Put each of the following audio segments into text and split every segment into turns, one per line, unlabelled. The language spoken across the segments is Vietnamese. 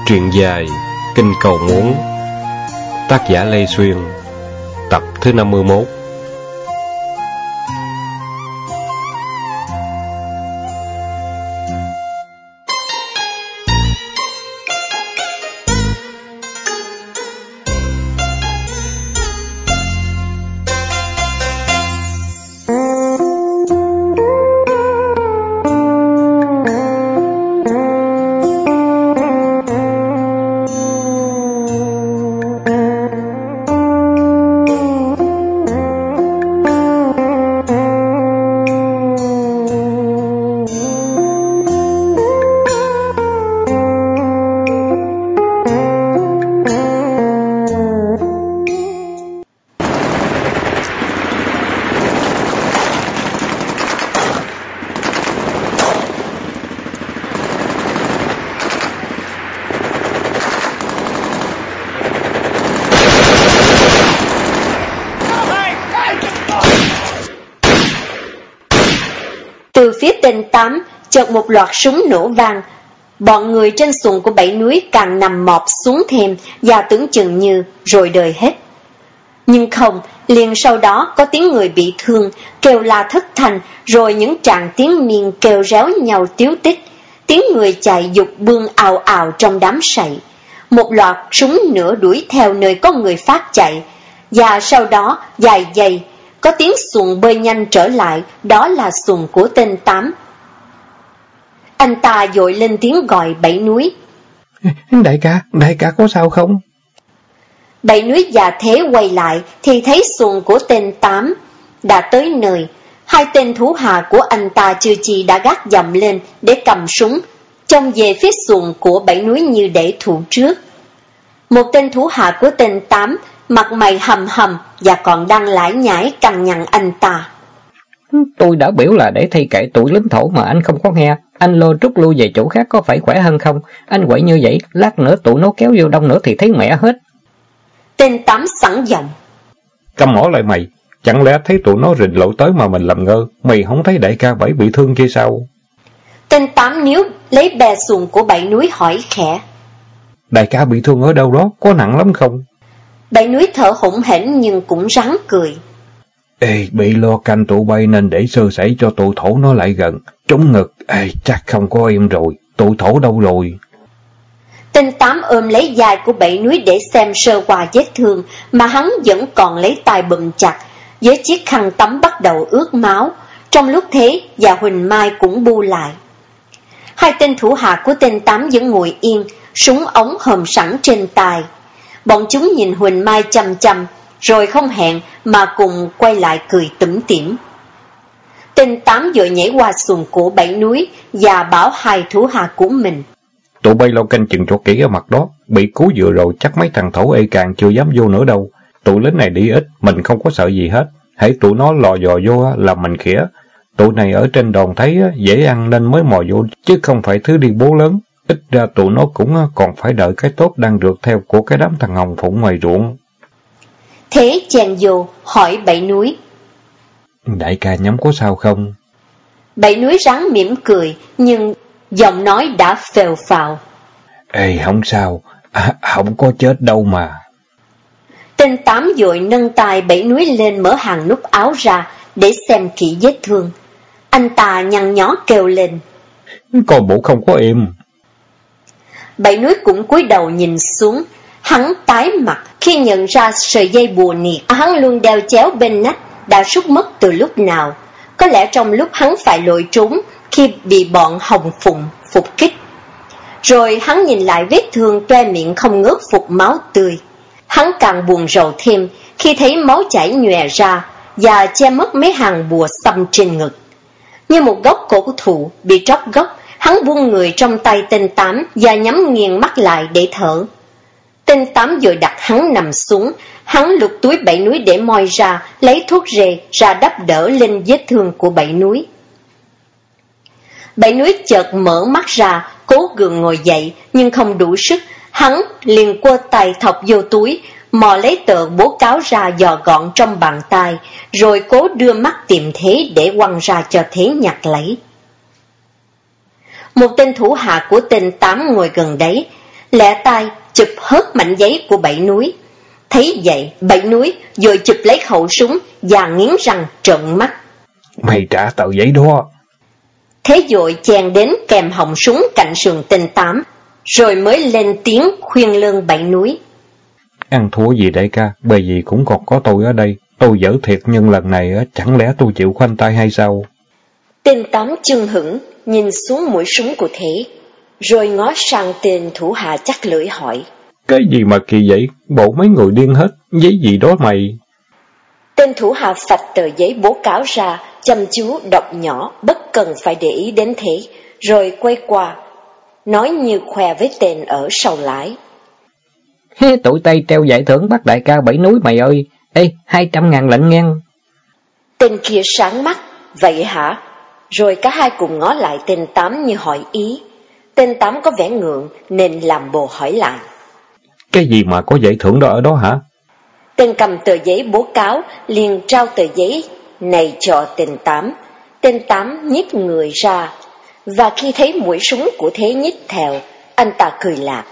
Truyện dài Kinh Cầu Muốn, tác giả Lê Xuyên, tập thứ 51.
Từ phía tên 8, chợt một loạt súng nổ vang. Bọn người trên xuồng của Bảy Núi càng nằm mọp xuống thêm và tưởng chừng như rồi đời hết. Nhưng không, liền sau đó có tiếng người bị thương, kêu la thất thanh, rồi những tràng tiếng miên kêu réo nhau tíu tích. Tiếng người chạy dục bươn ào ào trong đám sậy. Một loạt súng nữa đuổi theo nơi có người phát chạy, và sau đó vài giây có tiếng xuồng bơi nhanh trở lại, đó là xuồng của tên 8. Anh ta vội lên tiếng gọi Bảy Núi.
Đại ca có sao không?
Bảy Núi già thế quay lại thì thấy xuồng của tên 8 đã tới nơi. Hai tên thủ hạ của anh ta chưa chi đã gác dầm lên để cầm súng, trông về phía xuồng của Bảy Núi như để thủ trước. Một tên thủ hạ của tên 8 mặt mày hầm hầm và còn đang lải nhải cằn nhằn anh ta.
Tôi đã biểu là để thay kệ tụi lính thổ mà anh không có nghe. Anh lôi rút lui về chỗ khác có phải khỏe hơn không? Anh quậy như vậy, lát nữa tụi nó kéo vô đông nữa thì thấy mẹ hết.
Tên 8 sẵn giọng.
Câm mỏ lại mày, chẳng lẽ thấy tụi nó rình lộ tới mà mình làm ngơ? Mày không thấy đại ca Bảy bị thương kia sao?
Tên 8 níu lấy bè xuồng của Bảy Núi hỏi khẽ.
Đại ca bị thương ở đâu đó, có nặng lắm không?
Bảy Núi thở hổn hển nhưng cũng ráng cười.
Ê, bị lo canh tụi bay nên để sơ sẩy cho tụi thổ nó lại gần. Trúng ngực, chắc không có em rồi. Tụi thổ đâu rồi?
Tên 8 ôm lấy vai của Bảy Núi để xem sơ qua vết thương, mà hắn vẫn còn lấy tay bụm chặt, với chiếc khăn tắm bắt đầu ướt máu. Trong lúc thế, và Huỳnh Mai cũng bu lại. Hai tên thủ hạ của tên 8 vẫn ngồi yên, súng ống hòm sẵn trên tay. Bọn chúng nhìn Huỳnh Mai chăm chăm, rồi không hẹn mà cùng quay lại cười tủm tỉm. Tên 8 vội nhảy qua xuồng của Bảy Núi và bảo hai thủ hạ của mình.
Tụi bay lo canh chừng cho kỹ ở mặt đó, bị cứu vừa rồi chắc mấy thằng thổ ê càng chưa dám vô nữa đâu. Tụi lính này đi ít, mình không có sợ gì hết. Hãy tụi nó lò dò vô là mình khỉa. Tụi này ở trên đòn thấy dễ ăn nên mới mò vô, chứ không phải thứ đi bố lớn. Ít ra tụi nó cũng còn phải đợi cái tốt đang rượt theo của cái đám thằng Hồng Phụng ngoài ruộng.
Thế chàng vô hỏi Bảy Núi.
Đại ca nhắm có sao không?
Bảy Núi ráng mỉm cười, nhưng giọng nói đã phèo phào.
Ê, không sao, không có chết đâu mà.
Tên 8 vội nâng tay Bảy Núi lên mở hàng nút áo ra để xem kỹ vết thương. Anh ta nhăn nhó kêu lên.
Coi bộ không có em.
Bảy Núi cũng cúi đầu nhìn xuống. Hắn tái mặt khi nhận ra sợi dây bùa niệt hắn luôn đeo chéo bên nách đã rút mất từ lúc nào. Có lẽ trong lúc hắn phải lội trốn khi bị bọn Hồng Phụng phục kích. Rồi hắn nhìn lại vết thương toe miệng không ngớt phụt máu tươi. Hắn càng buồn rầu thêm khi thấy máu chảy nhòe ra và che mất mấy hàng bùa xăm trên ngực. Như một gốc cổ thụ bị tróc gốc, hắn buông người trong tay tên 8 và nhắm nghiền mắt lại để thở. Tên 8 vội đặt hắn nằm xuống, hắn lục túi Bảy Núi để moi ra, lấy thuốc rê ra đắp đỡ lên vết thương của Bảy Núi. Bảy Núi chợt mở mắt ra, cố gượng ngồi dậy nhưng không đủ sức, hắn liền quơ tay thọc vô túi, mò lấy tờ bố cáo ra dò gọn trong bàn tay, rồi cố đưa mắt tìm thế để quăng ra cho thế nhặt lấy. Một tên thủ hạ của tên 8 ngồi gần đấy, lẹ tay chụp hớt mảnh giấy của Bảy Núi. Thấy vậy, Bảy Núi rồi chụp lấy khẩu súng và nghiến răng trợn mắt.
Mày trả tờ giấy đó.
Thế dội chèn đến kèm họng súng cạnh sườn tên Tám, rồi mới lên tiếng khuyên lơn Bảy Núi.
Ăn thua gì đại ca, bởi vì cũng còn có tôi ở đây. Tôi dở thiệt nhưng lần này chẳng lẽ tôi chịu khoanh tay hay sao?
Tên Tám chưng hửng nhìn xuống mũi súng của Thế, rồi ngó sang tên thủ hạ chắc lưỡi hỏi.
Cái gì mà kỳ vậy? Bộ mấy người điên hết, giấy gì đó mày?
Tên thủ hạ phạch tờ giấy bố cáo ra, chăm chú đọc nhỏ, bất cần phải để ý đến Thế, rồi quay qua, nói như khoe với tên ở sau lái.
Tụi Tây treo giải thưởng bắt đại ca Bảy Núi mày ơi. Ê, 200.000 lệnh ngang.
Tên kia sáng mắt, vậy hả? Rồi cả hai cùng ngó lại tên Tám như hỏi ý. Tên Tám có vẻ ngượng nên làm bồ hỏi lại.
Cái gì mà có giải thưởng đó ở đó hả?
Tên cầm tờ giấy bố cáo liền trao tờ giấy này cho tên Tám. Tên Tám nhích người ra, và khi thấy mũi súng của Thế nhích theo, anh ta cười lạc.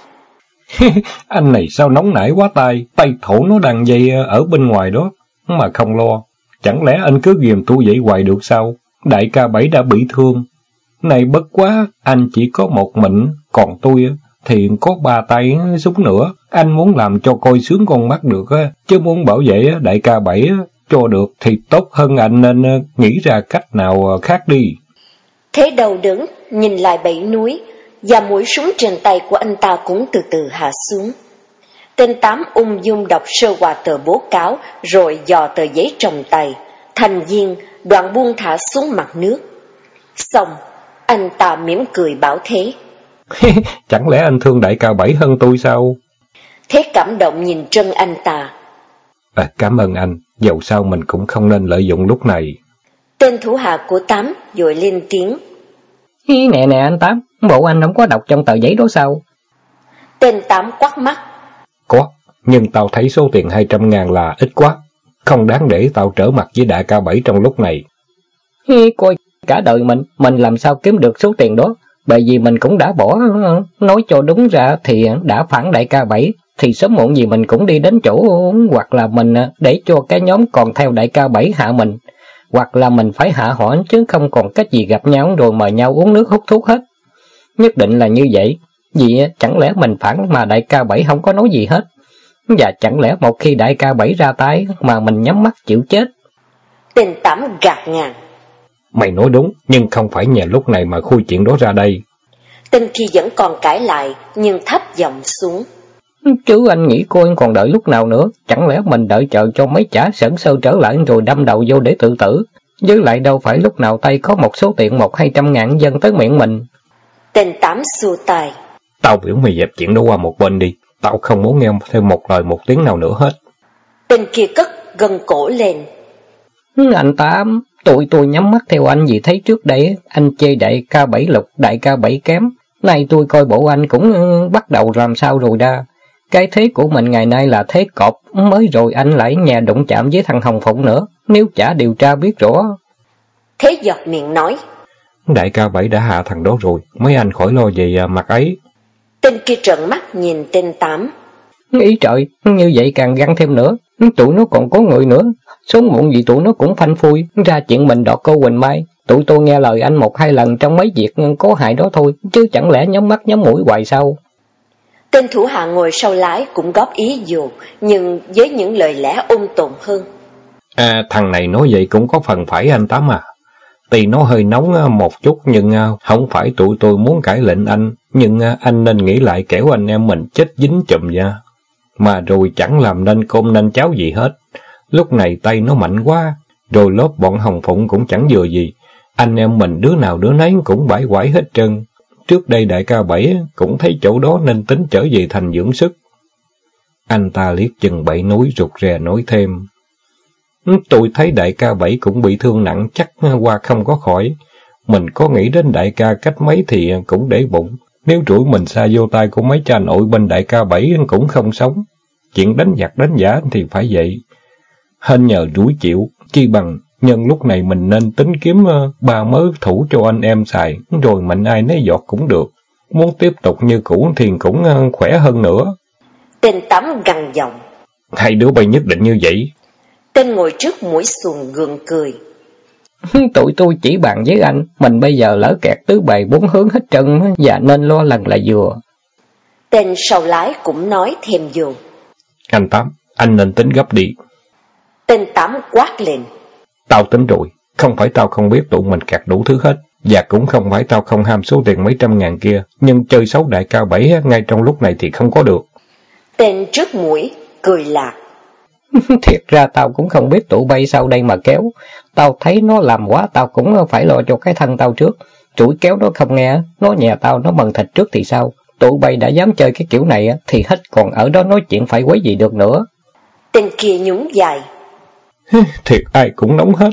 Anh này sao nóng nảy quá tay thổ nó đang dây ở bên ngoài đó, mà không lo. Chẳng lẽ anh cứ ghìm tôi vậy hoài được sao? Đại ca Bảy đã bị thương. Này bất quá, anh chỉ có một mình, còn tôi thì có 3 tay súng nữa. Anh muốn làm cho coi sướng con mắt được, chứ muốn bảo vệ đại ca Bảy cho được thì tốt hơn anh nên nghĩ ra cách nào khác đi.
Thế đầu đứng, nhìn lại Bảy Núi, và mũi súng trên tay của anh ta cũng từ từ hạ xuống. Tên Tám ung dung đọc sơ qua tờ bố cáo, rồi dò tờ giấy trong tay. Thành viên, đoạn buông thả xuống mặt nước. Xong, anh ta mỉm cười bảo Thế.
Chẳng lẽ anh thương đại ca Bảy hơn tôi sao?
Thế cảm động nhìn trân anh ta.
Cảm ơn anh, dẫu sao mình cũng không nên lợi dụng lúc này.
Tên thủ hạ của Tám vội lên tiếng.
Nè anh Tám, bộ anh không có đọc trong tờ giấy đó sao?
Tên Tám quắt mắt.
Có, nhưng tao thấy số tiền 200.000 là ít quá. Không đáng để tao trở mặt với đại ca Bảy trong lúc này.
Coi cả đời mình làm sao kiếm được số tiền đó? Bởi vì mình cũng đã bỏ, nói cho đúng ra thì đã phản đại ca Bảy, thì sớm muộn gì mình cũng đi đến chỗ, hoặc là mình để cho cái nhóm còn theo đại ca Bảy hạ mình, hoặc là mình phải hạ họ chứ không còn cách gì gặp nhau rồi mời nhau uống nước hút thuốc hết. Nhất định là như vậy, vì chẳng lẽ mình phản mà đại ca Bảy không có nói gì hết, và chẳng lẽ một khi đại ca Bảy ra tay mà mình nhắm mắt chịu chết?
Tên Tám gạt ngang.
Mày nói đúng, nhưng không phải nhờ lúc này mà khui chuyện đó ra đây.
Tên kia vẫn còn cãi lại, nhưng thấp giọng xuống.
Chứ anh nghĩ cô anh còn đợi lúc nào nữa? Chẳng lẽ mình đợi chờ cho mấy chả sẩn sơ trở lại rồi đâm đầu vô để tự tử? Với lại đâu phải lúc nào tay có một số tiền 100-200 ngàn dâng tới miệng mình.
Tên Tám xua tay.
Tao biểu mày dẹp chuyện đó qua một bên đi. Tao không muốn nghe thêm một lời một tiếng nào nữa hết.
Tên kia cất gân cổ lên.
Anh Tám, tôi nhắm mắt theo anh vì thấy trước đây anh chê đại ca Bảy lục, đại ca Bảy kém. Nay tôi coi bộ anh cũng bắt đầu làm sao rồi đa. Cái thế của mình ngày nay là thế cọp, mới rồi anh lại nhà đụng chạm với thằng Hồng Phụng nữa, nếu chả điều tra biết rõ.
Thế giọt miệng nói.
Đại ca Bảy đã hạ thằng đó rồi, mấy anh khỏi lo về mặt ấy.
Tên kia trợn mắt nhìn tên Tám.
Ý trời, như vậy càng găng thêm nữa, tụi nó còn có người nữa, sớm muộn gì tụi nó cũng phanh phui, ra chuyện mình đọt cô Quỳnh Mai. Tụi tôi nghe lời anh 1-2 lần trong mấy việc có hại đó thôi, chứ chẳng lẽ nhắm mắt nhắm mũi hoài sao?
Tên thủ hạ ngồi sau lái cũng góp ý dù, nhưng với những lời lẽ ôn tồn hơn.
Thằng này nói vậy cũng có phần phải anh Tám à. Tuy nó hơi nóng một chút nhưng không phải tụi tôi muốn cãi lệnh anh, nhưng anh nên nghĩ lại kẻo anh em mình chết dính chùm nha. Mà rồi chẳng làm nên cơm nên cháo gì hết. Lúc này tay nó mạnh quá, rồi lớp bọn Hồng Phụng cũng chẳng vừa gì. Anh em mình đứa nào đứa nấy cũng bãi quải hết trơn. Trước đây đại ca Bảy cũng thấy chỗ đó nên tính trở về thành dưỡng sức. Anh ta liếc chừng Bảy Núi rụt rè nói thêm. Tôi thấy đại ca Bảy cũng bị thương nặng, chắc qua không có khỏi. Mình có nghĩ đến đại ca cách mấy thì cũng để bụng. Nếu rủi mình xa vô tay của mấy cha nội bên đại ca Bảy cũng không sống. Chuyện đánh giặc đánh giả thì phải vậy. Hên nhờ rủi chịu, chi bằng nhân lúc này mình nên tính kiếm 3 mớ thủ cho anh em xài, rồi mạnh ai nấy giọt cũng được. Muốn tiếp tục như cũ thì cũng khỏe hơn nữa.
Tên Tám gằn giọng.
Hai đứa bay nhất định như vậy.
Tên ngồi trước mũi xuồng gượng cười.
Tụi tôi chỉ bàn với anh, mình bây giờ lỡ kẹt tứ bề bốn hướng hết trơn và nên lo lần là vừa.
Tên sau lái cũng nói thêm vô.
Anh Tám, anh nên tính gấp đi.
Tên Tám quát lên.
Tao tính rồi, không phải tao không biết tụi mình kẹt đủ thứ hết, và cũng không phải tao không ham số tiền mấy trăm ngàn kia, nhưng chơi xấu đại cao 7 ngay trong lúc này thì không có được.
Tên trước mũi cười lạc.
Thiệt ra tao cũng không biết tụi bay sau đây mà kéo. Tao thấy nó làm quá, tao cũng phải lo cho cái thân tao trước. Chuỗi kéo nó không nghe, nó nhà tao nó mần thịt trước thì sao? Tụi bay đã dám chơi cái kiểu này thì hết còn ở đó nói chuyện phải quấy gì được nữa.
Tên kia nhún dài.
Thiệt ai cũng nóng hết.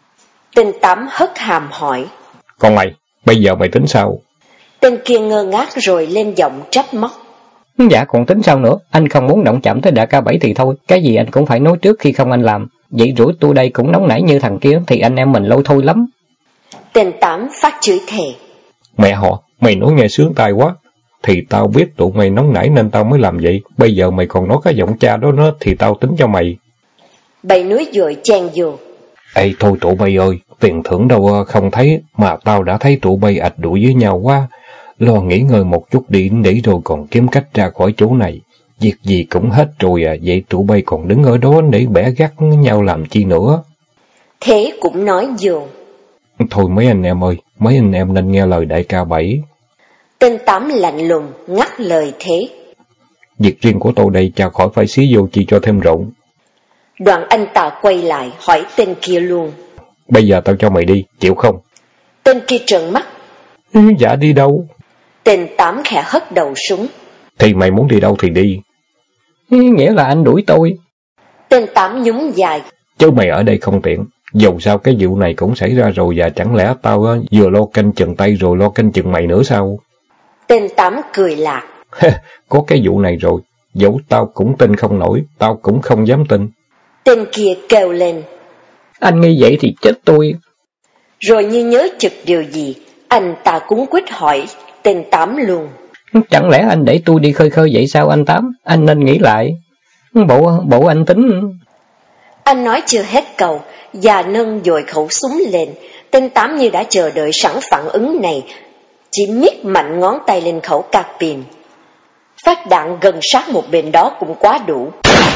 Tên Tám hất hàm hỏi.
Còn mày, bây giờ mày tính sao?
Tên kia ngơ ngác rồi lên giọng trách móc.
Dạ còn tính sao nữa, anh không muốn động chạm tới đại ca 7 thì thôi, cái gì anh cũng phải nói trước khi không anh làm. Vậy rủi tôi đây cũng nóng nảy như thằng kia thì anh em mình lâu thôi lắm.
Tên Tám phát chửi thề.
Mẹ họ, mày nói nghe sướng tai quá. Thì tao biết tụi mày nóng nảy nên tao mới làm vậy. Bây giờ mày còn nói cái giọng cha đó nữa thì tao tính cho mày.
Bảy núi dội chen vô.
Ê thôi tụi bay ơi, tiền thưởng đâu không thấy mà tao đã thấy tụi bay ạch đuổi với nhau quá. Lo nghỉ ngơi một chút đi để rồi còn kiếm cách ra khỏi chỗ này. Việc gì cũng hết rồi vậy tụi bay còn đứng ở đó để bẻ gắt nhau làm chi nữa.
Thế cũng nói vô.
Thôi mấy anh em ơi, mấy anh em nên nghe lời đại ca 7.
Tên Tám lạnh lùng ngắt lời Thế.
Việc riêng của tôi đây cha khỏi phải xí vô chi cho thêm rộn.
Đoạn anh ta quay lại hỏi tên kia luôn.
Bây giờ tao cho mày đi, chịu không?
Tên kia trợn mắt.
Dạ đi đâu?
Tên Tám khẽ hất đầu súng.
Thì mày muốn đi đâu thì đi.
Nghĩa là anh đuổi tôi.
Tên Tám nhún dài.
Chứ mày ở đây không tiện. Dầu sao cái vụ này cũng xảy ra rồi và chẳng lẽ tao vừa lo canh chừng tay rồi lo canh chừng mày nữa sao?
Tên Tám cười lạc.
Có cái vụ này rồi, dẫu tao cũng tin không nổi, tao cũng không dám tin.
Tên kia kêu lên.
Anh nghĩ vậy thì chết tôi.
Rồi như nhớ chực điều gì, anh ta cũng quyết hỏi tên Tám luôn.
Chẳng lẽ anh để tôi đi khơi khơi vậy sao anh Tám? Anh nên nghĩ lại. Bộ anh tính.
Anh nói chưa hết câu, và nâng dội khẩu súng lên. Tên Tám như đã chờ đợi sẵn phản ứng này, chỉ miết mạnh ngón tay lên khẩu carabin. Phát đạn gần sát một bên đó cũng quá đủ.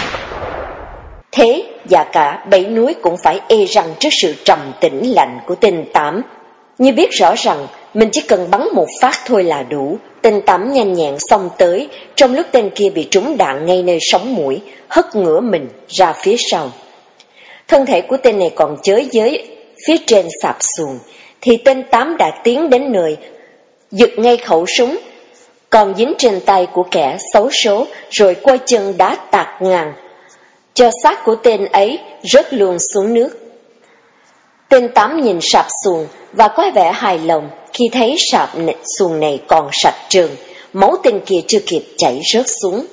Thế và cả Bảy Núi cũng phải e răng trước sự trầm tĩnh lạnh của tên Tám. Như biết rõ rằng mình chỉ cần bắn một phát thôi là đủ, tên Tám nhanh nhẹn xông tới, trong lúc tên kia bị trúng đạn ngay nơi sống mũi, hất ngửa mình ra phía sau. Thân thể của tên này còn chới với phía trên sạp xuồng, thì tên Tám đã tiến đến nơi, giật ngay khẩu súng, còn dính trên tay của kẻ xấu số, rồi quay chân đá tạt ngang, cho xác của tên ấy rớt luôn xuống nước. Tên Tám nhìn sạp xuồng và có vẻ hài lòng khi thấy sạp xuồng này còn sạch trơn, máu tên kia chưa kịp chảy rớt xuống.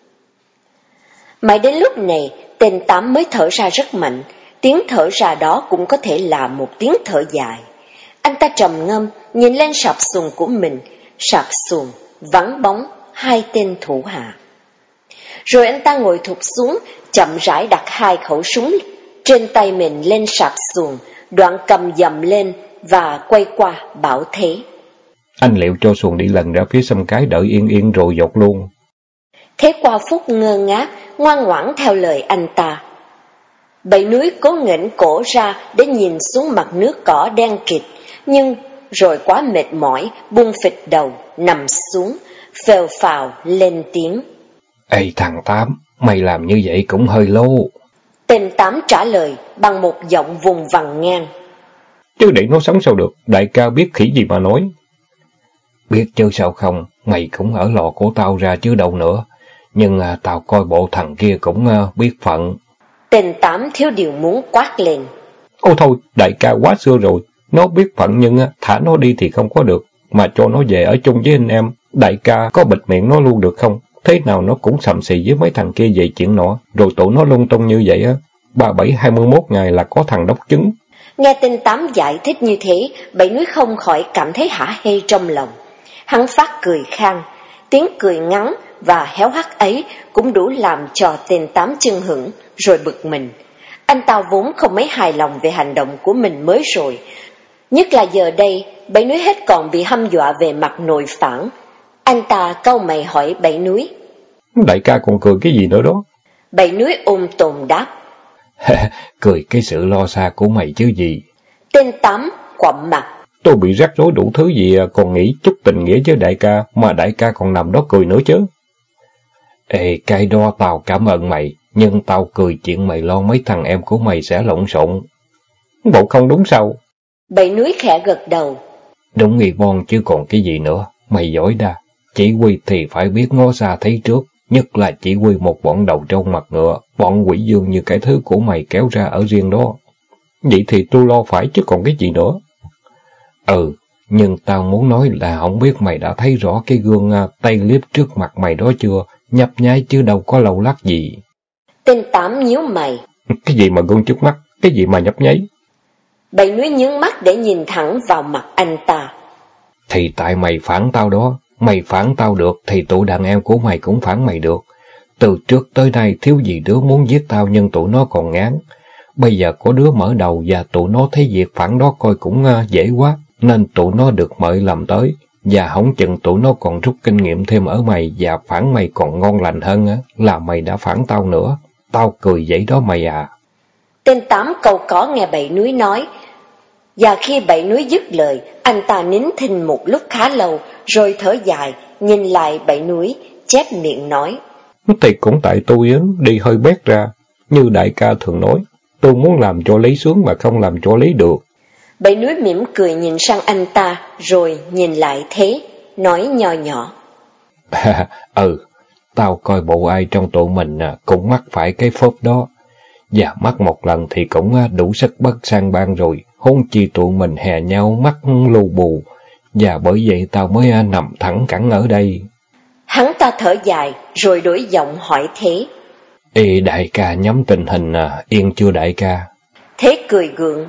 Mãi đến lúc này, tên Tám mới thở ra rất mạnh, tiếng thở ra đó cũng có thể là một tiếng thở dài. Anh ta trầm ngâm, nhìn lên sạp xuồng của mình, sạp xuồng, vắng bóng, hai tên thủ hạ. Rồi anh ta ngồi thụp xuống, chậm rãi đặt hai khẩu súng trên tay mình lên sạp xuồng, đoạn cầm dầm lên và quay qua bảo Thế.
Anh liệu cho xuồng đi lần ra phía sông cái đợi yên yên rồi dột luôn.
Thế qua phút ngơ ngác, ngoan ngoãn theo lời anh ta. Bảy Núi cố nghển cổ ra để nhìn xuống mặt nước cỏ đen kịt, nhưng rồi quá mệt mỏi, buông phịch đầu, nằm xuống, phèo phào lên tiếng.
Ê thằng Tám, mày làm như vậy cũng hơi lố.
Tên Tám trả lời bằng một giọng vùng vằng ngang.
Chứ để nó sống sao được, đại ca biết khỉ gì mà nói. Biết chứ sao không, mày cũng ở lò của tao ra chứ đâu nữa. Nhưng tao coi bộ thằng kia cũng biết phận.
Tên Tám thiếu điều muốn quát lên.
Ôi thôi, đại ca quá xưa rồi. Nó biết phận nhưng thả nó đi thì không có được. Mà cho nó về ở chung với anh em. Đại ca có bịt miệng nó luôn được không? Thế nào nó cũng sầm xì với mấy thằng kia về chuyện nọ. Rồi tụi nó lung tung như vậy 37-21 ngày là có thằng đốc chứng.
Nghe tên Tám giải thích như thế, Bảy Núi không khỏi cảm thấy hả hê trong lòng. Hắn phát cười khang, tiếng cười ngắn và héo hắt ấy cũng đủ làm cho tên Tám chưng hửng rồi bực mình. Anh ta vốn không mấy hài lòng về hành động của mình mới rồi, nhất là giờ đây Bảy Núi hết còn bị hăm dọa về mặt nội phản. Anh ta cau mày hỏi Bảy Núi:
Đại ca còn cười cái gì nữa đó?
Bảy Núi ôm tồn đáp:
Cười cái sự lo xa của mày chứ gì.
Tên Tám quặm mặt:
Tôi bị rắc rối đủ thứ gì còn nghĩ chút tình nghĩa với đại ca, mà đại ca còn nằm đó cười nữa chứ. Ê, cái đó tao cảm ơn mày, nhưng tao cười chuyện mày lo mấy thằng em của mày sẽ lộn xộn. Bộ không đúng sao?
Bảy Núi khẽ gật đầu:
Đúng nghi bon chứ còn cái gì nữa, mày giỏi đa. Chỉ huy thì phải biết ngó xa thấy trước, nhất là chỉ huy một bọn đầu trâu mặt ngựa, bọn quỷ dương như cái thứ của mày kéo ra ở riêng đó. Vậy thì tôi lo phải chứ còn cái gì nữa. Ừ, nhưng tao muốn nói là không biết mày đã thấy rõ cái gương tay liếp trước mặt mày đó chưa, nhấp nháy chứ đâu có lâu lắc gì.
Tên Tám nhíu mày:
Cái gì mà gương trước mắt, cái gì mà nhấp nháy?
Bảy Núi nhướng mắt để nhìn thẳng vào mặt anh ta:
Thì tại mày phản tao đó, mày phản tao được thì tụi đàn em của mày cũng phản mày được. Từ trước tới nay thiếu gì đứa muốn giết tao nhưng tụi nó còn ngán. Bây giờ có đứa mở đầu và tụi nó thấy việc phản đó coi cũng dễ quá, nên tụi nó được mời làm tới. Và hổng chừng tụi nó còn rút kinh nghiệm thêm ở mày và phản mày còn ngon lành hơn là mày đã phản tao nữa. Tao cười vậy đó mày à.
Tên Tám câu có nghe Bảy Núi nói, và khi Bảy Núi dứt lời, anh ta nín thinh một lúc khá lâu, rồi thở dài, nhìn lại Bảy Núi, chép miệng nói:
Thì cũng tại tôi đi hơi bét ra, như đại ca thường nói, tôi muốn làm cho lấy sướng mà không làm cho lấy được.
Bảy Núi mỉm cười nhìn sang anh ta, rồi nhìn lại Thế, nói nho nhỏ:
Tao coi bộ ai trong tụi mình cũng mắc phải cái phốp đó, và mắc một lần thì cũng đủ sức bất sang ban rồi, huống chi tụi mình hè nhau mắc lù bù, và bởi vậy tao mới nằm thẳng cẳng ở đây.
Hắn ta thở dài, rồi đổi giọng hỏi Thế:
Ê đại ca nhắm tình hình yên chưa đại ca?
Thế cười gượng: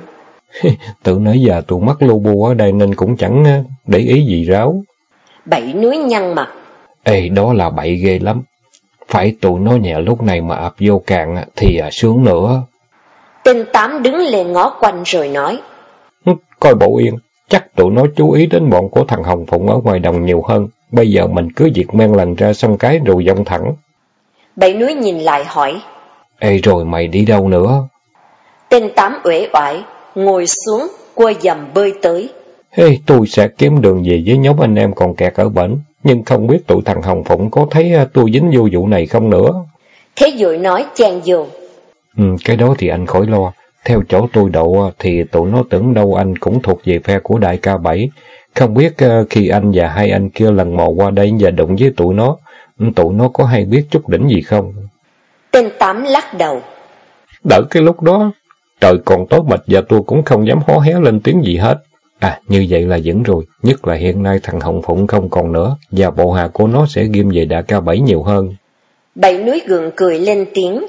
Từ nãy giờ tụi mắc lù bù ở đây nên cũng chẳng để ý gì ráo.
Bảy Núi nhăn mặt:
Ê đó là bậy ghê lắm. Phải tụi nó nhẹ lúc này mà ập vô càng thì sướng nữa.
Tên Tám đứng lên ngó quanh rồi nói:
Coi bộ yên, chắc tụi nó chú ý đến bọn của thằng Hồng Phụng ở ngoài đồng nhiều hơn. Bây giờ mình cứ việc men lần ra sông cái rồi vòng thẳng.
Bảy Núi nhìn lại hỏi:
Ê rồi mày đi đâu nữa?
Tên Tám uể oải, ngồi xuống, cua dầm bơi tới.
Ê, tôi sẽ kiếm đường về với nhóm anh em còn kẹt ở bển, nhưng không biết tụi thằng Hồng Phụng có thấy tôi dính vô vụ này không nữa.
Thế Dội nói chen vô:
Cái đó thì anh khỏi lo. Theo chỗ tôi đậu thì tụi nó tưởng đâu anh cũng thuộc về phe của đại ca Bảy. Không biết khi anh và hai anh kia lần mò qua đây và đụng với tụi nó có hay biết chút đỉnh gì không?
Tên Tám lắc đầu:
Đợi cái lúc đó, trời còn tối mịt và tôi cũng không dám hó hé lên tiếng gì hết. Như vậy là vẫn rồi, nhất là hiện nay thằng Hồng Phụng không còn nữa, và bộ hạ của nó sẽ ghim về đại ca Bảy nhiều hơn.
Bảy Núi gượng cười lên tiếng: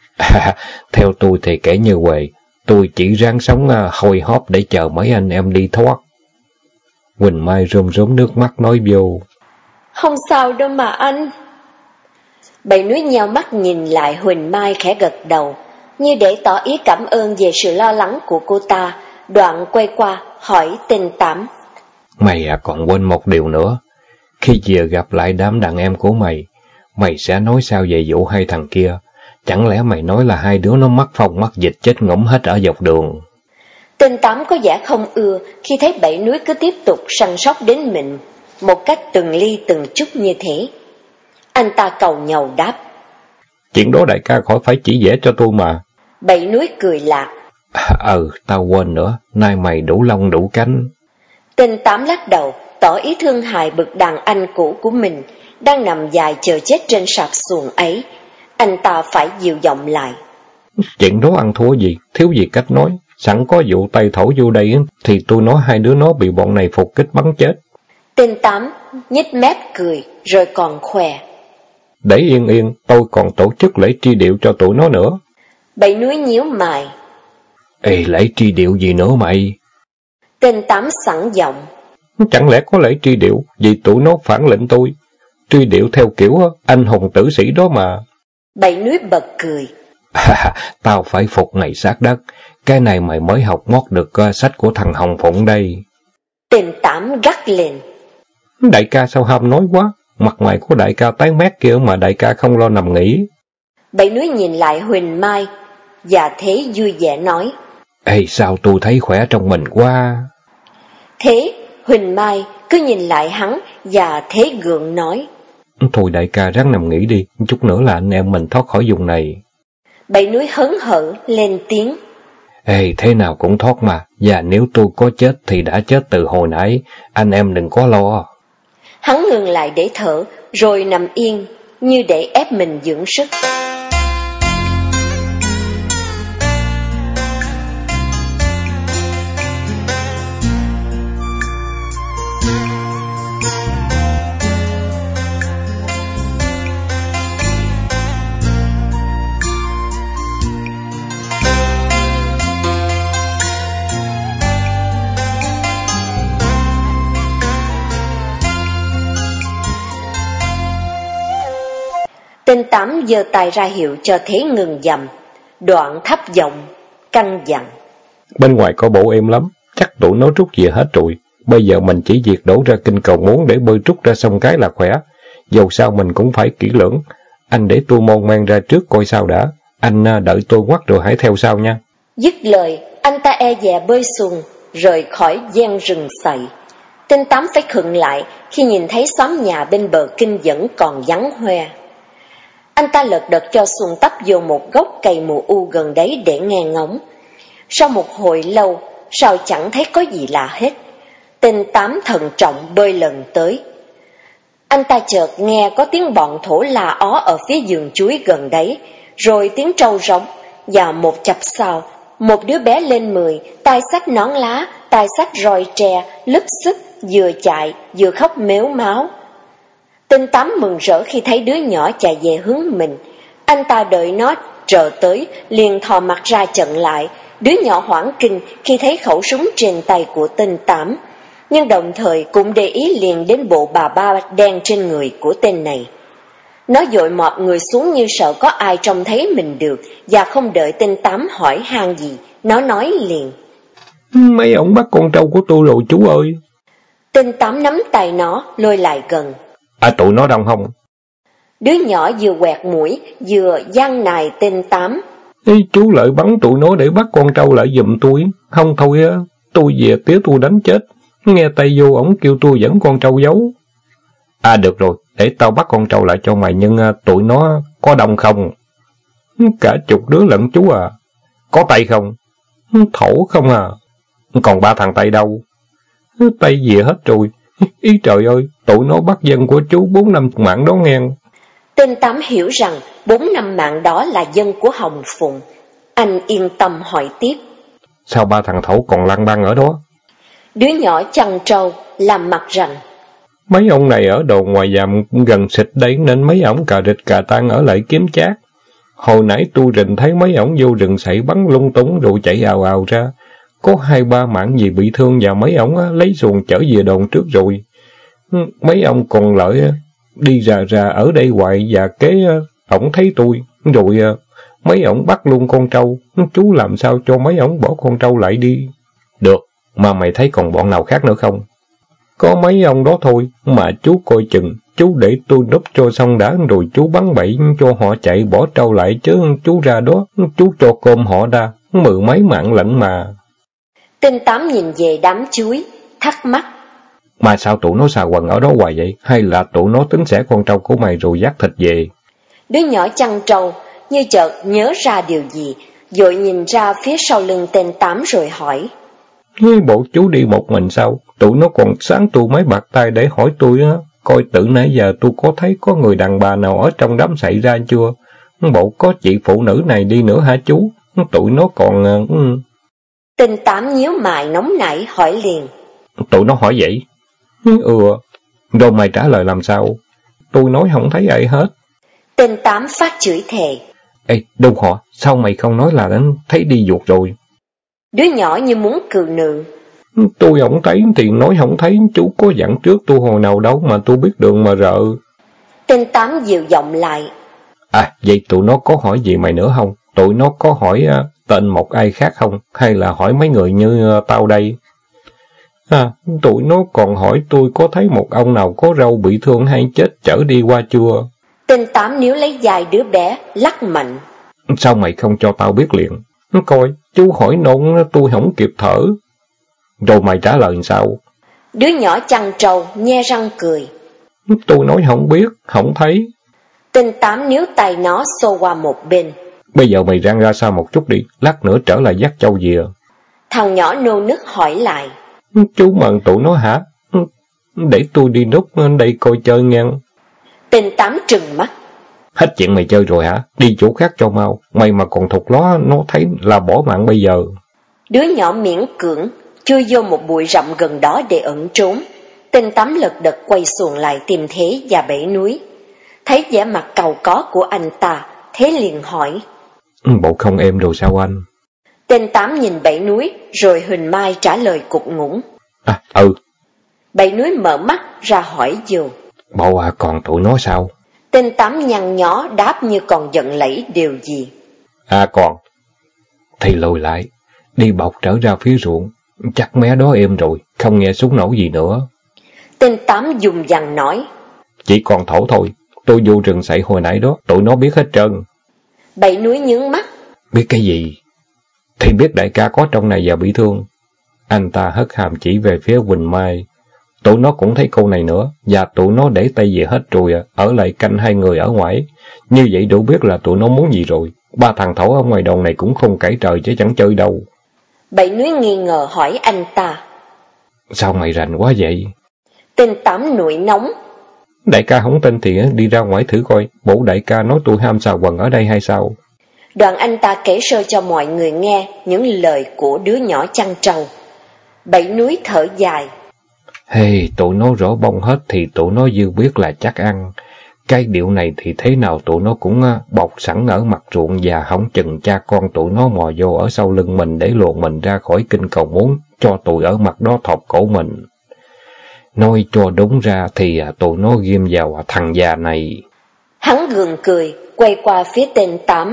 Theo tôi thì kể như Huệ, tôi chỉ ráng sống hồi hốp để chờ mấy anh em đi thoát. Quỳnh Mai rơm rớm nước mắt nói vô:
Không sao đâu mà anh. Bảy Núi nheo mắt nhìn lại Huỳnh Mai khẽ gật đầu, như để tỏ ý cảm ơn về sự lo lắng của cô ta, đoạn quay qua hỏi tên Tám:
Mày còn quên một điều nữa. Khi vừa gặp lại đám đàn em của mày sẽ nói sao về vụ hai thằng kia? Chẳng lẽ mày nói là hai đứa nó mắc phong mắc dịch chết ngủm hết ở dọc đường?
Tên Tám có vẻ không ưa khi thấy Bảy Núi cứ tiếp tục săn sóc đến mình, một cách từng ly từng chút như thế. Anh ta cầu nhàu đáp:
Chuyện đó đại ca khỏi phải chỉ vẽ cho tôi mà.
Bảy Núi cười lạc:
Tao quên nữa, nay mày đủ lông đủ cánh.
Tên Tám lắc đầu, tỏ ý thương hại bực đàn anh cũ của mình, đang nằm dài chờ chết trên sạp xuồng ấy. Anh ta phải dịu giọng lại:
Chuyện đó ăn thua gì, thiếu gì cách nói. Sẵn có vụ tay thổ vô đây thì tôi nói hai đứa nó bị bọn này phục kích bắn chết.
Tên Tám nhếch mép cười, rồi còn khòe:
Để yên, tôi còn tổ chức lễ truy điệu cho tụi nó nữa.
Bảy Núi nhíu mày:
Lễ truy điệu gì nữa mày?
Tên Tám sẵn giọng:
Chẳng lẽ có lẽ truy điệu vì tụi nó phản lệnh tôi? Truy điệu theo kiểu anh hùng tử sĩ đó mà.
Bảy núi bật cười.
Tao phải phục ngày sát đất. Cái này mày mới học mót được sách của thằng Hồng Phụng đây.
Tên Tám gắt lên.
Đại ca sao ham nói quá? Mặt ngoài của đại ca tái mét kia mà đại ca không lo nằm nghỉ.
Bảy núi nhìn lại Huỳnh Mai, và Thế vui vẻ nói.
Ê, sao tôi thấy khỏe trong mình quá.
Thế Huỳnh Mai cứ nhìn lại hắn, và Thế gượng nói.
Thôi đại ca ráng nằm nghỉ đi, chút nữa là anh em mình thoát khỏi vùng này.
Bảy núi hớn hở lên tiếng.
Ê, thế nào cũng thoát mà, và nếu tôi có chết thì đã chết từ hồi nãy, anh em đừng có lo.
Hắn ngừng lại để thở, rồi nằm yên, như để ép mình dưỡng sức. Tên Tám giơ tay ra hiệu cho Thế ngừng dầm, đoạn thấp giọng căn dặn.
Bên ngoài có bộ êm lắm, chắc tụi nó rút về hết rồi. Bây giờ mình chỉ việc đổ ra kinh cầu muốn để bơi trút ra sông cái là khỏe. Dầu sao mình cũng phải kỹ lưỡng. Anh để tôi mon men ra trước coi sao đã. Anh đợi tôi quắt rồi hãy theo sau nha.
Dứt lời, anh ta e dè bơi xuồng, rời khỏi gian rừng sậy. Tên Tám phải khựng lại khi nhìn thấy xóm nhà bên bờ kinh vẫn còn vắng hoe. Anh ta lật đật cho xuồng tấp vô một gốc cây mù u gần đấy để nghe ngóng. Sau một hồi lâu, sao chẳng thấy có gì lạ hết. Tên Tám thận trọng bơi lần tới. Anh ta chợt nghe có tiếng bọn thổ la ó ở phía vườn chuối gần đấy, rồi tiếng trâu rống, và một chập sau, một đứa bé lên 10, tay xách nón lá, tay xách roi tre, lúp xúp, vừa chạy vừa khóc mếu máo. Tên Tám mừng rỡ khi thấy đứa nhỏ chạy về hướng mình. Anh ta đợi nó trở tới, liền thò mặt ra chặn lại. Đứa nhỏ hoảng kinh khi thấy khẩu súng trên tay của tên Tám, nhưng đồng thời cũng để ý liền đến bộ bà ba đen trên người của tên này. Nó dội mọt người xuống như sợ có ai trông thấy mình được, và không đợi tên Tám hỏi han gì, nó nói liền.
Mấy ông bắt con trâu của tôi rồi chú ơi.
Tên Tám nắm tay nó, lôi lại gần.
Tụi nó đông không?
Đứa nhỏ vừa quẹt mũi, vừa giang nài tên Tám.
Ê, chú lợi bắn tụi nó để bắt con trâu lại giùm tôi. Không thôi á, tôi về tía tôi đánh chết. Nghe tay vô ổng kêu tôi dẫn con trâu giấu. Được rồi, để tao bắt con trâu lại cho mày, nhưng tụi nó có đông không? Cả chục đứa lận chú à. Có tay không? Thổ không à. Còn 3 thằng Tây đâu? Tây về hết rồi. Ý trời ơi, tụi nó bắt dân của chú 4-5 mạng đó nghe.
Tên Tám hiểu rằng 4-5 mạng đó là dân của Hồng Phụng. Anh yên tâm hỏi tiếp.
Sao 3 thằng Thổ còn lăng băng ở đó?
Đứa nhỏ chăn trâu, làm mặt rành.
Mấy ông này ở đồn ngoài giàm gần xịt đấy, nên mấy ổng cà rịch cà tan ở lại kiếm chác. Hồi nãy tôi rình thấy mấy ổng vô rừng sậy bắn lung tung rồi chạy ào ào ra. Có 2-3 mạng gì bị thương, và mấy ổng lấy xuồng chở về đồn trước rồi. Mấy ông còn lợi đi ra ở đây hoài, và kế ổng thấy tôi rồi mấy ổng bắt luôn con trâu. Chú làm sao cho mấy ổng bỏ con trâu lại đi? Được, mà mày thấy còn bọn nào khác nữa không? Có mấy ông đó thôi, mà chú coi chừng. Chú để tôi núp cho xong đã, rồi chú bắn bậy cho họ chạy bỏ trâu lại, chứ chú ra đó chú cho cơm họ ra 10 mấy mạng lận mà.
Tên Tám nhìn về đám chuối, thắc mắc.
Mà sao tụi nó xà quần ở đó hoài vậy? Hay là tụi nó tính xẻ con trâu của mày rồi dắt thịt về?
Đứa nhỏ chăn trâu như chợt nhớ ra điều gì, vội nhìn ra phía sau lưng tên Tám rồi hỏi.
Bộ chú đi một mình sao? Tụi nó còn sáng tôi mấy bạc tay để hỏi tôi á, coi từ nãy giờ tôi có thấy có người đàn bà nào ở trong đám xảy ra chưa? Bộ có chị phụ nữ này đi nữa hả chú? Tụi nó còn...
Tên Tám nhíu mày nóng nảy hỏi liền.
Tụi nó hỏi vậy? Rồi mày trả lời làm sao? Tôi nói không thấy ai hết.
Tên Tám phát chửi thề.
Ê, đâu họ, sao mày không nói là thấy đi ruột rồi?
Đứa nhỏ như muốn cự nữ.
Tôi không thấy thì nói không thấy, chú có dặn trước tôi hồi nào đâu mà tôi biết đường mà rợ.
Tên Tám dịu giọng lại.
Vậy tụi nó có hỏi gì mày nữa không? Tụi nó có hỏi tên một ai khác không? Hay là hỏi mấy người như tao đây? Tụi nó còn hỏi tôi có thấy một ông nào có râu bị thương hay chết chở đi qua chưa?
Tên Tám níu lấy dài đứa bé, lắc mạnh.
Sao mày không cho tao biết liền? Coi, chú hỏi nôn tôi không kịp thở. Rồi mày trả lời sao?
Đứa nhỏ chăn trâu, nhe răng cười.
Tôi nói không biết, không thấy.
Tên Tám níu tay nó xô qua một bên.
Bây giờ mày rang ra sau một chút đi, lát nữa trở lại dắt trâu về.
Thằng nhỏ nô nức hỏi lại.
Chú mần tụi nó hả? Để tôi đi núp đây coi chơi ngang.
Tên Tám trừng mắt.
Hết chuyện mày chơi rồi hả? Đi chỗ khác cho mau. Mày mà còn thục ló, nó thấy là bỏ mạng bây giờ.
Đứa nhỏ miễn cưỡng chui vô một bụi rậm gần đó để ẩn trốn. Tên Tám lật đật quay xuồng lại tìm Thế và Bảy Núi. Thấy vẻ mặt cau có của anh ta, Thế liền hỏi.
Bộ không êm rồi sao anh?
Tên Tám nhìn Bảy Núi, rồi Huỳnh Mai trả lời cục ngủng. Bảy Núi mở mắt ra hỏi dùm.
Bộ còn tụi nó sao?
Tên Tám nhăn nhó đáp như còn giận lẫy điều gì.
Còn. Thì lùi lại, đi bọc trở ra phía ruộng. Chắc mé đó êm rồi, không nghe súng nổ gì nữa.
Tên Tám dùng dằn nói.
Chỉ còn thổ thôi, tôi vô rừng sậy hồi nãy đó, tụi nó biết hết trơn.
Bảy Núi nhướng mắt.
Biết cái gì? Thì biết đại ca có trong này và bị thương. Anh ta hất hàm chỉ về phía Quỳnh Mai. Tụi nó cũng thấy câu này nữa, và tụi nó để tay về hết rồi, ở lại canh hai người ở ngoài. Như vậy đủ biết là tụi nó muốn gì rồi. Ba thằng thổ ở ngoài đồng này cũng không cãi trời chứ chẳng chơi đâu.
Bảy Núi nghi ngờ hỏi anh ta.
Sao mày rành quá vậy?
Tên Tám nổi nóng.
Đại ca không tin thì đi ra ngoài thử coi, bộ đại ca nói tôi ham xà quần ở đây hay sao?
Đoạn anh ta kể sơ cho mọi người nghe những lời của đứa nhỏ chăn trâu. Bảy Núi thở dài.
Tụi nó rõ bông hết thì tụi nó dư biết là chắc ăn. Cái điệu này thì thế nào tụi nó cũng bọc sẵn ở mặt ruộng, và không chừng cha con tụi nó mò vô ở sau lưng mình để luồn mình ra khỏi kinh cầu muốn, cho tụi ở mặt đó thọc cổ mình. Nói cho đúng ra thì tụi nó ghim vào thằng già này.
Hắn gượng cười, quay qua phía tên Tám.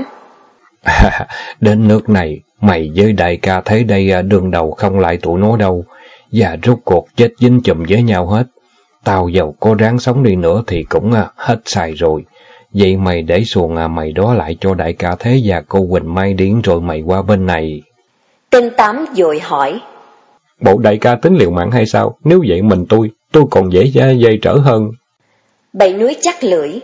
Đến nước này, mày với đại ca thấy đây đương đầu không lại tụi nó đâu, và rốt cuộc chết dính chùm với nhau hết. Tao giàu có ráng sống đi nữa thì cũng hết xài rồi. Vậy mày để xuồng mày đó lại cho đại ca Thế và cô Quỳnh Mai điển rồi mày qua bên này.
Tên Tám vội hỏi.
Bộ đại ca tính liều mạng hay sao? Nếu vậy mình tôi còn dễ dây trở hơn.
Bảy Núi chắc lưỡi.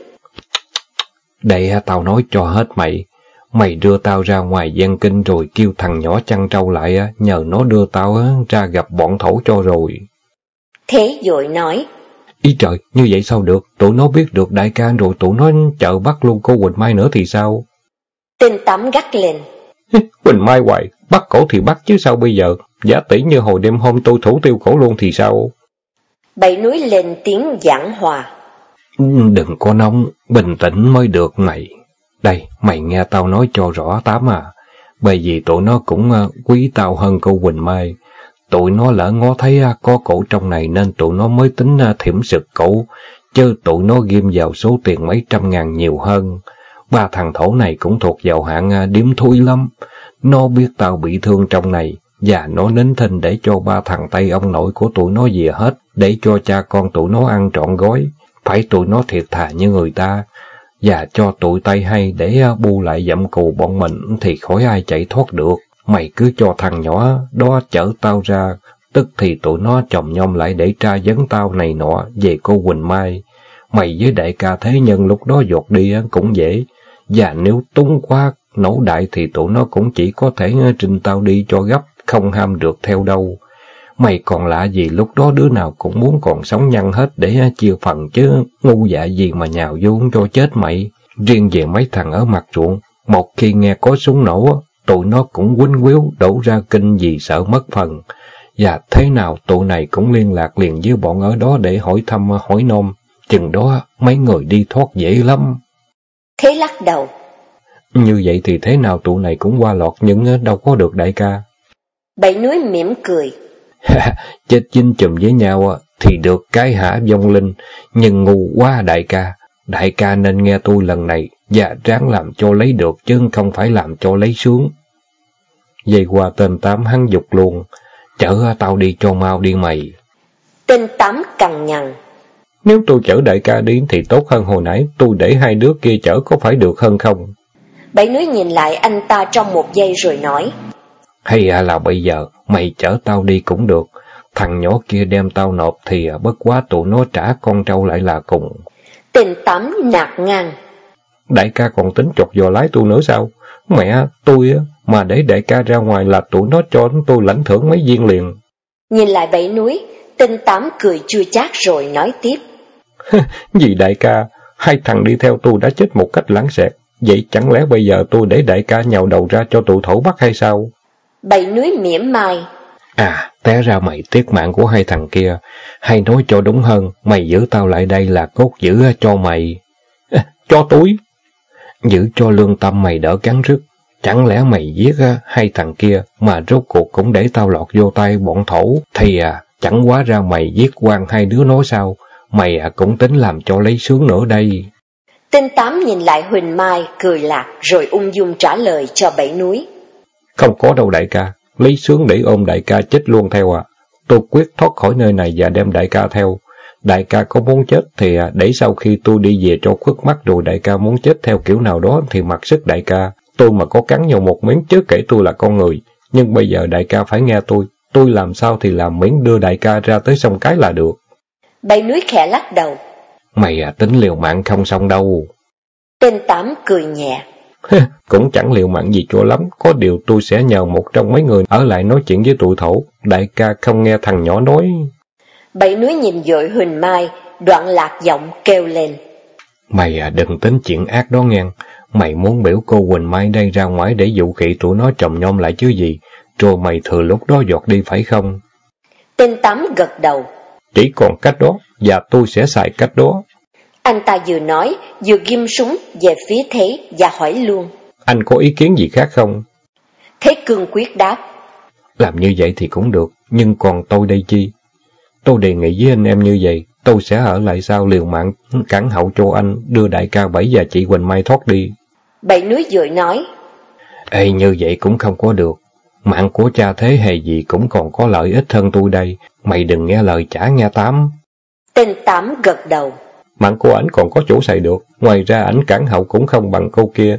Đây tao nói cho hết mày. Mày đưa tao ra ngoài gian kinh rồi kêu thằng nhỏ chăn trâu lại, nhờ nó đưa tao ra gặp bọn thổ cho rồi.
Thế vội nói.
Ý trời, như vậy sao được? Tụi nó biết được đại ca rồi tụi nó chợ bắt luôn cô Quỳnh Mai nữa thì sao?
Tên Tám gắt lên.
Quỳnh Mai hoài, bắt cổ thì bắt chứ sao bây giờ? Giả tỷ như hồi đêm hôm tôi thủ tiêu cổ luôn thì sao?
Bảy Núi lên tiếng giảng hòa.
Đừng có nóng, bình tĩnh mới được mày. Đây, mày nghe tao nói cho rõ Tám bởi vì tụi nó cũng quý tao hơn cô Quỳnh Mai. Tụi nó lỡ ngó thấy có cổ trong này nên tụi nó mới tính thiểm sực cổ, chứ tụi nó ghim vào số tiền mấy trăm ngàn nhiều hơn. Ba thằng thổ này cũng thuộc vào hạng điếm thui lắm. Nó biết tao bị thương trong này, và nó nín thinh để cho ba thằng Tây ông nội của tụi nó về hết, để cho cha con tụi nó ăn trọn gói. Phải tụi nó thiệt thà như người ta, và cho tụi Tây hay để bu lại dậm cù bọn mình thì khỏi ai chạy thoát được. Mày cứ cho thằng nhỏ đó chở tao ra, tức thì tụi nó chồng nhom lại để tra vấn tao này nọ về cô Quỳnh Mai. Mày với đại ca Thế Nhân lúc đó dột đi cũng dễ, và nếu túng quá nổ đại thì tụi nó cũng chỉ có thể trình tao đi cho gấp, không ham được theo đâu. Mày còn lạ gì lúc đó đứa nào cũng muốn còn sống nhăn hết để chia phần chứ, ngu dại gì mà nhào vô cho chết mày. Riêng về mấy thằng ở mặt ruộng, một khi nghe có súng nổ, tụi nó cũng quýnh quýu đổ ra kinh vì sợ mất phần. Và thế nào tụi này cũng liên lạc liền với bọn ở đó để hỏi thăm hỏi nom, chừng đó mấy người đi thoát dễ lắm.
Thế lắc đầu.
Như vậy thì thế nào tụi này cũng qua lọt nhưng đâu có được đại ca.
Bảy Núi mỉm cười.
Chết dính chùm với nhau thì được cái hả vong linh, nhưng ngu quá đại ca. Đại ca nên nghe tôi lần này và ráng làm cho lấy được chứ không phải làm cho lấy sướng. Dây qua tên Tám hắn giục luôn. Chở tao đi cho mau đi mày.
Tên Tám cằn nhằn.
Nếu tôi chở đại ca đi thì tốt hơn hồi nãy, tôi để hai đứa kia chở có phải được hơn không?
Bảy Núi nhìn lại anh ta trong một giây rồi nói. Hay
là bây giờ mày chở tao đi cũng được. Thằng nhỏ kia đem tao nộp thì bất quá tụi nó trả con trâu lại là cùng.
Tên Tám nạt ngang.
Đại ca còn tính chọc giò lái tôi nữa sao? Mẹ, tôi mà để đại ca ra ngoài là tụi nó cho tôi lãnh thưởng mấy viên liền.
Nhìn lại Bảy Núi, tên Tám cười chua chát rồi nói tiếp.
Vì đại ca, hai thằng đi theo tôi đã chết một cách lãng xẹt. Vậy chẳng lẽ bây giờ tôi để đại ca nhào đầu ra cho tụi thổ bắt hay sao?
Bảy Núi mỉa mai.
Té ra mày tiếc mạng của hai thằng kia. Hay nói cho đúng hơn, mày giữ tao lại đây là cốt giữ cho mày. Cho túi. Giữ cho lương tâm mày đỡ cắn rứt. Chẳng lẽ mày giết hai thằng kia mà rốt cuộc cũng để tao lọt vô tay bọn thổ? Thì chẳng quá ra mày giết quan hai đứa nó sao? Mày cũng tính làm cho lấy sướng nữa đây.
Tên Tám nhìn lại Huỳnh Mai cười lạc rồi ung dung trả lời cho Bảy Núi.
Không có đâu đại ca, lấy sướng để ôm đại ca chết luôn theo Tôi quyết thoát khỏi nơi này và đem đại ca theo. Đại ca có muốn chết thì để sau khi tôi đi về cho khuất mắt, rồi đại ca muốn chết theo kiểu nào đó thì mặc sức đại ca. Tôi mà có cắn nhau một miếng chứ kể tôi là con người. Nhưng bây giờ đại ca phải nghe tôi làm sao thì làm miếng đưa đại ca ra tới sông Cái là được.
Bảy Núi khẽ lắc đầu.
Mày tính liều mạng không xong đâu.
Tên Tám cười nhẹ.
Cũng chẳng liều mạng gì cho lắm, có điều tôi sẽ nhờ một trong mấy người ở lại nói chuyện với tụi thổ. Đại ca không nghe thằng nhỏ nói.
Bảy Núi nhìn dội Huỳnh Mai, đoạn lạc giọng kêu lên.
Mày đừng tính chuyện ác đó nghe. Mày muốn biểu cô Huỳnh Mai đây ra ngoài để dụ khị tụi nó chồng nhom lại chứ gì. Rồi mày thừa lúc đó giọt đi phải không?
Tên Tám gật đầu.
Chỉ còn cách đó, và tôi sẽ xài cách đó.
Anh ta vừa nói, vừa ghim súng về phía Thế và hỏi luôn.
Anh có ý kiến gì khác không?
Thế cương quyết đáp.
Làm như vậy thì cũng được, nhưng còn tôi đây chi? Tôi đề nghị với anh em như vậy, tôi sẽ ở lại sau liều mạng cản hậu cho anh đưa đại ca Bảy và chị Huỳnh Mai thoát đi.
Bảy Núi vội nói.
Ê, như vậy cũng không có được. Mạng của cha Thế hề gì cũng còn có lợi ích hơn tôi đây. Mày đừng nghe lời chả nghe Tám.
Tên Tám gật đầu.
Mạng của ảnh còn có chỗ xài được. Ngoài ra ảnh cản hậu cũng không bằng cô kia.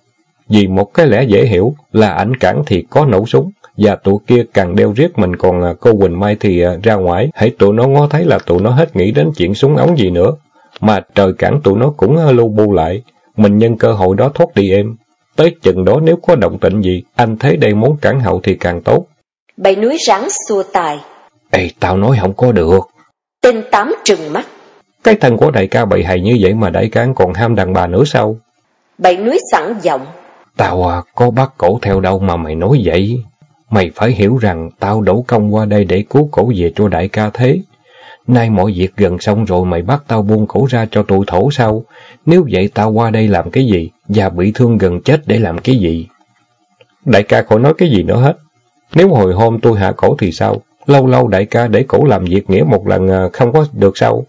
Vì một cái lẽ dễ hiểu là ảnh cản thì có nổ súng, và tụi kia càng đeo riết mình, còn cô Huỳnh Mai thì ra ngoài. Hãy tụi nó ngó thấy là tụi nó hết nghĩ đến chuyện súng ống gì nữa. Mà trời cản tụi nó cũng lu bu lại. Mình nhân cơ hội đó thoát đi em. Tới chừng đó nếu có động tĩnh gì, anh thấy đây muốn cản hậu thì càng tốt.
Bảy Núi ráng xua tài.
Ê, tao nói không có được.
Tên Tám trừng mắt.
Cái thân của đại ca bậy hày như vậy mà đại ca còn ham đàn bà nữa sao?
Bảy Núi sẵn giọng.
Tao có bắt cổ theo đâu mà mày nói vậy? Mày phải hiểu rằng tao đổ công qua đây để cứu cổ về cho đại ca Thế. Nay mọi việc gần xong rồi mày bắt tao buông cổ ra cho tụi thổ sao? Nếu vậy tao qua đây làm cái gì? Và bị thương gần chết để làm cái gì? Đại ca khỏi nói cái gì nữa hết. Nếu hồi hôm tôi hạ cổ thì sao? Lâu lâu đại ca để cổ làm việc nghĩa một lần không có được sao?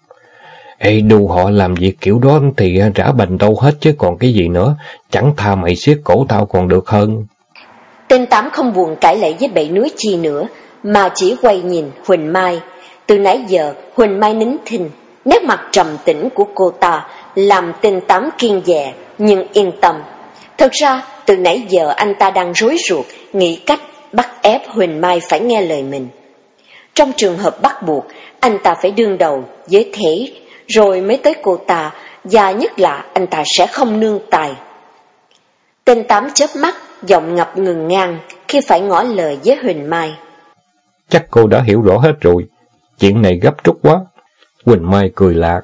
Ê, đù họ làm việc kiểu đó thì rã bành đâu hết chứ còn cái gì nữa. Chẳng tha mày siết cổ tao còn được hơn.
Tên Tám không buồn cãi lại với Bảy Núi chi nữa, mà chỉ quay nhìn Huỳnh Mai. Từ nãy giờ Huỳnh Mai nín thinh, nét mặt trầm tĩnh của cô ta làm tên Tám kiêng dè nhưng yên tâm. Thực ra từ nãy giờ anh ta đang rối ruột nghĩ cách bắt ép Huỳnh Mai phải nghe lời mình. Trong trường hợp bắt buộc, anh ta phải đương đầu với Thế rồi mới tới cô ta, và nhất là anh ta sẽ không nương tài. Tên Tám chớp mắt, giọng ngập ngừng ngang khi phải ngỏ lời với Huỳnh Mai.
Chắc cô đã hiểu rõ hết rồi. Chuyện này gấp rút quá. Huỳnh Mai cười lạc.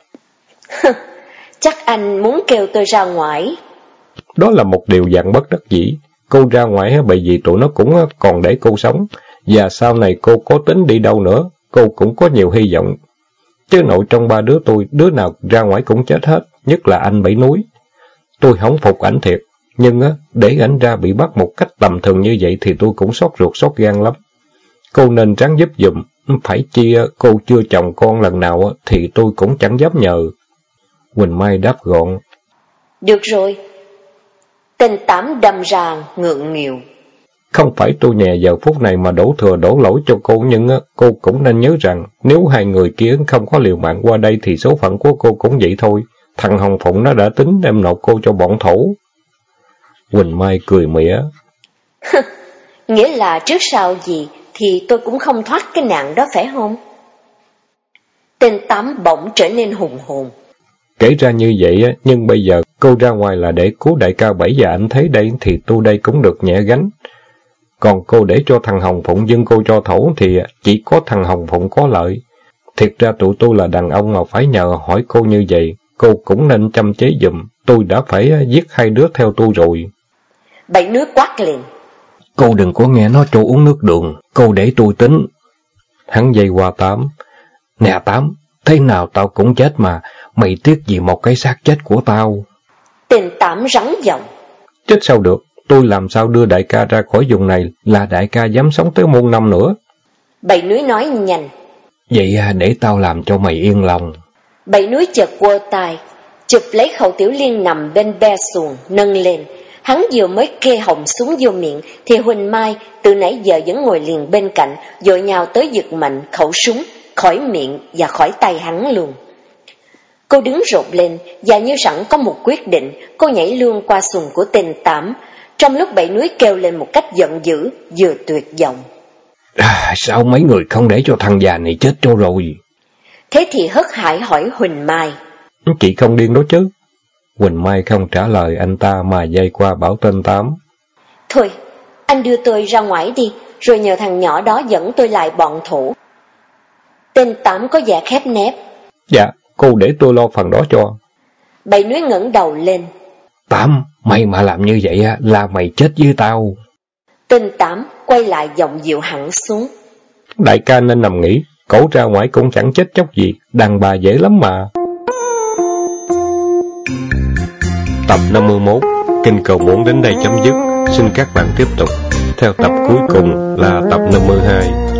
Chắc anh muốn kêu tôi ra ngoài.
Đó là một điều dạng bất đắc dĩ. Cô ra ngoài bởi vì tụi nó cũng còn để cô sống. Và sau này cô có tính đi đâu nữa, cô cũng có nhiều hy vọng. Chứ nội trong ba đứa tôi, đứa nào ra ngoài cũng chết hết, nhất là anh Bảy Núi. Tôi không phục ảnh thiệt, nhưng để ảnh ra bị bắt một cách tầm thường như vậy thì tôi cũng xót ruột xót gan lắm. Cô nên ráng giúp giùm, phải chi cô chưa chồng con lần nào thì tôi cũng chẳng dám nhờ. Quỳnh Mai đáp gọn.
Được rồi. Tên Tám đâm ra ngượng nghịu.
Không phải tôi nhè giờ phút này mà đổ thừa đổ lỗi cho cô, nhưng cô cũng nên nhớ rằng nếu hai người kia không có liều mạng qua đây thì số phận của cô cũng vậy thôi. Thằng Hồng Phụng nó đã tính đem nộp cô cho bọn thổ. Quỳnh Mai cười mỉa.
Nghĩa là trước sau gì thì tôi cũng không thoát cái nạn đó phải không? Tên Tám bỗng trở nên hùng hồn.
Kể ra như vậy, nhưng bây giờ cô ra ngoài là để cứu đại ca Bảy và anh thấy đây thì tôi đây cũng được nhẹ gánh. Còn cô để cho thằng Hồng Phụng dâng cô cho thổ thì chỉ có thằng Hồng Phụng có lợi. Thiệt ra tụi tôi là đàn ông mà phải nhờ hỏi cô như vậy, cô cũng nên chăm chế giùm. Tôi đã phải giết hai đứa theo tôi rồi.
Bảy Núi quát lên.
Cô đừng có nghe nó cho uống nước đường, cô để tôi tính. Hắn dây qua Tám. Nè Tám, thế nào tao cũng chết mà, mày tiếc gì một cái xác chết của tao?
Tên Tám rắn giọng.
Chết sao được, tôi làm sao đưa đại ca ra khỏi vùng này, là đại ca dám sống tới 1 năm nữa.
Bảy Núi nói nhanh.
Vậy để tao làm cho mày yên lòng.
Bảy Núi chợt quơ tay, chụp lấy khẩu tiểu liên nằm bên be xuồng, nâng lên. Hắn vừa mới kê họng xuống vô miệng, thì Huỳnh Mai từ nãy giờ vẫn ngồi liền bên cạnh, vội nhào tới giật mạnh khẩu súng khỏi miệng và khỏi tay hắn luôn. Cô đứng rột lên, và như sẵn có một quyết định, cô nhảy luôn qua xuồng của tên Tám, trong lúc Bảy Núi kêu lên một cách giận dữ, vừa tuyệt vọng.
Sao mấy người không để cho thằng già này chết cho rồi?
Thế thì hớt hải hỏi Huỳnh Mai.
Chị không điên đó chứ? Huỳnh Mai không trả lời anh ta mà dây qua bảo tên Tám.
Thôi, anh đưa tôi ra ngoài đi, rồi nhờ thằng nhỏ đó dẫn tôi lại bọn thủ. Tên Tám có vẻ khép nép.
Dạ, cô để tôi lo phần đó cho.
Bảy Núi ngẩng đầu lên.
Tám, mày mà làm như vậy là mày chết với tao.
Tên Tám quay lại giọng dịu hẳn xuống.
Đại ca nên nằm nghỉ, cổ ra ngoài cũng chẳng chết chóc gì, đàn bà dễ lắm mà. Tập 51, Kinh Cầu Muốn đến đây chấm dứt. Xin các bạn tiếp tục theo tập cuối cùng là tập 52.